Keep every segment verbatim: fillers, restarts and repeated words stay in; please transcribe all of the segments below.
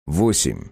Восемь.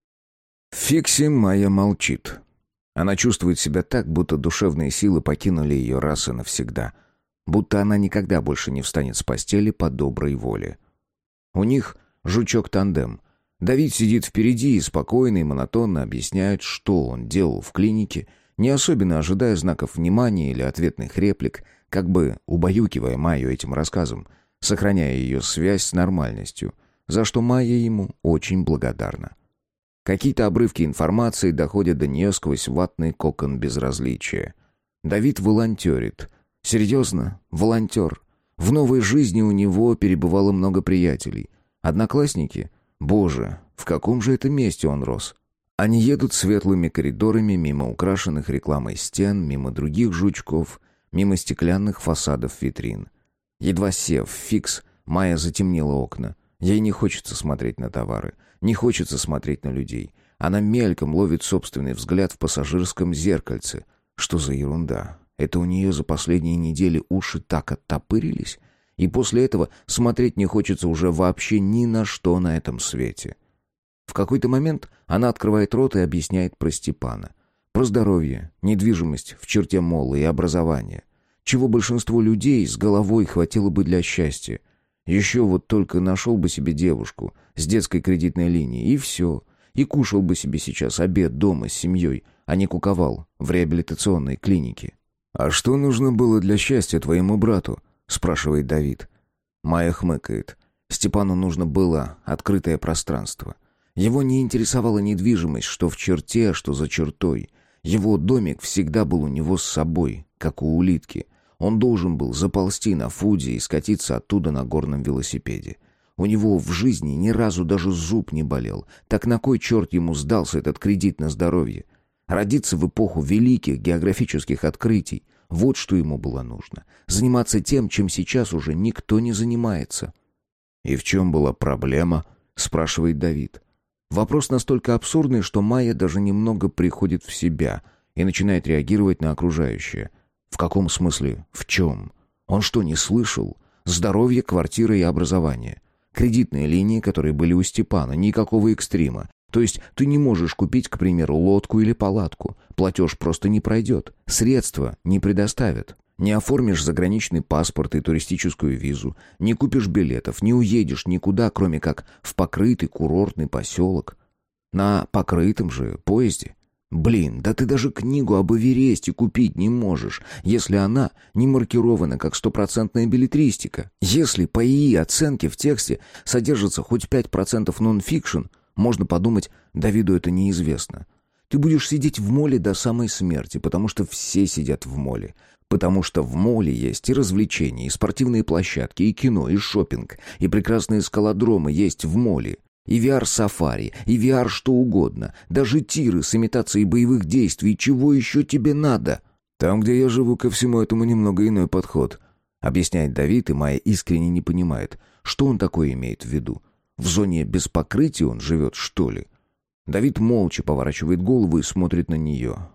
Фикси Майя молчит. Она чувствует себя так, будто душевные силы покинули ее раз и навсегда. Будто она никогда больше не встанет с постели по доброй воле. У них жучок-тандем. Давид сидит впереди и спокойно и монотонно объясняет, что он делал в клинике, не особенно ожидая знаков внимания или ответных реплик, как бы убаюкивая Майю этим рассказом, сохраняя ее связь с нормальностью, за что Майя ему очень благодарна. Какие-то обрывки информации доходят до нее сквозь ватный кокон безразличия. Давид волонтерит. Серьезно, волонтер. В новой жизни у него перебывало много приятелей. Одноклассники? Боже, в каком же это месте он рос? Они едут светлыми коридорами мимо украшенных рекламой стен, мимо других жучков, мимо стеклянных фасадов витрин. Едва сев в фикс, Майя затемнила окна. Ей не хочется смотреть на товары, не хочется смотреть на людей. Она мельком ловит собственный взгляд в пассажирском зеркальце. Что за ерунда? Это у нее за последние недели уши так оттопырились, и после этого смотреть не хочется уже вообще ни на что на этом свете. В какой-то момент она открывает рот и объясняет про Степана. Про здоровье, недвижимость в черте молла и образование. Чего большинству людей с головой хватило бы для счастья. Еще вот только нашел бы себе девушку с детской кредитной линией, и все. И кушал бы себе сейчас обед дома с семьей, а не куковал в реабилитационной клинике. «А что нужно было для счастья твоему брату?» — спрашивает Давид. Майя хмыкает. Степану нужно было открытое пространство. Его не интересовала недвижимость, что в черте, что за чертой. Его домик всегда был у него с собой, как у улитки. Он должен был заползти на фуде и скатиться оттуда на горном велосипеде. У него в жизни ни разу даже зуб не болел. Так на кой черт ему сдался этот кредит на здоровье? Родиться в эпоху великих географических открытий. Вот что ему было нужно. Заниматься тем, чем сейчас уже никто не занимается. «И в чем была проблема?» — спрашивает Давид. Вопрос настолько абсурдный, что Майя даже немного приходит в себя и начинает реагировать на окружающее. В каком смысле? В чем? Он что, не слышал? Здоровье, квартира и образование. Кредитные линии, которые были у Степана, никакого экстрима. То есть ты не можешь купить, к примеру, лодку или палатку. Платеж просто не пройдет. Средства не предоставят. Не оформишь заграничный паспорт и туристическую визу. Не купишь билетов, не уедешь никуда, кроме как в покрытый курортный поселок. На покрытом же поезде. Блин, да ты даже книгу об Эвересте купить не можешь, если она не маркирована как стопроцентная беллетристика. Если по ИИ оценке в тексте содержится хоть пять процентов нон-фикшн, можно подумать, Давиду это неизвестно. Ты будешь сидеть в моле до самой смерти, потому что все сидят в моле. Потому что в моле есть и развлечения, и спортивные площадки, и кино, и шопинг, и прекрасные скалодромы есть в моле. И ви ар-сафари, и ви ар что угодно. Даже тиры с имитацией боевых действий. Чего еще тебе надо? Там, где я живу, ко всему этому немного иной подход. Объясняет Давид, и Майя искренне не понимает, что он такое имеет в виду. В зоне без покрытия он живет, что ли? Давид молча поворачивает голову и смотрит на нее.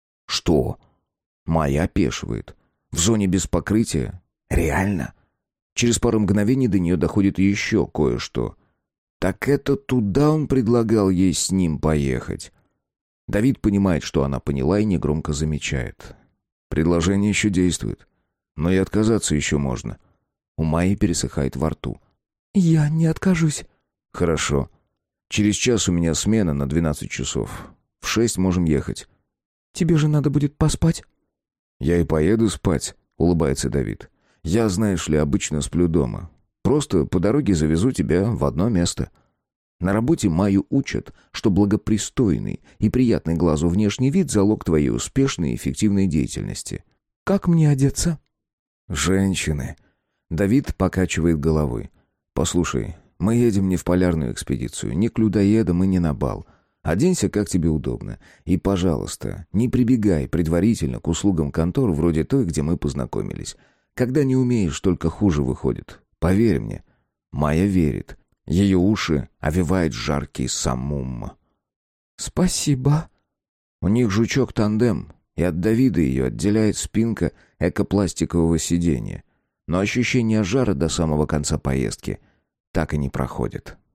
Что? Майя опешивает. В зоне без покрытия? Реально? Через пару мгновений до нее доходит еще кое-что. Так это туда он предлагал ей с ним поехать. Давид понимает, что она поняла, и негромко замечает. Предложение еще действует. Но и отказаться еще можно. У Майи пересыхает во рту. «Я не откажусь». «Хорошо. Через час у меня смена на двенадцать часов. В шесть можем ехать». «Тебе же надо будет поспать». «Я и поеду спать», — улыбается Давид. «Я, знаешь ли, обычно сплю дома. Просто по дороге завезу тебя в одно место». На работе Майю учат, что благопристойный и приятный глазу внешний вид — залог твоей успешной и эффективной деятельности. «Как мне одеться?» «Женщины». Давид покачивает головой. «Послушай, мы едем не в полярную экспедицию, ни к людоедам и не на бал. Оденься, как тебе удобно. И, пожалуйста, не прибегай предварительно к услугам контор вроде той, где мы познакомились. Когда не умеешь, только хуже выходит. Поверь мне». Майя верит. Ее уши овевает жаркий самум. «Спасибо». У них жучок-тандем, и от Давида ее отделяет спинка экопластикового сиденья. Но ощущение жара до самого конца поездки так и не проходит.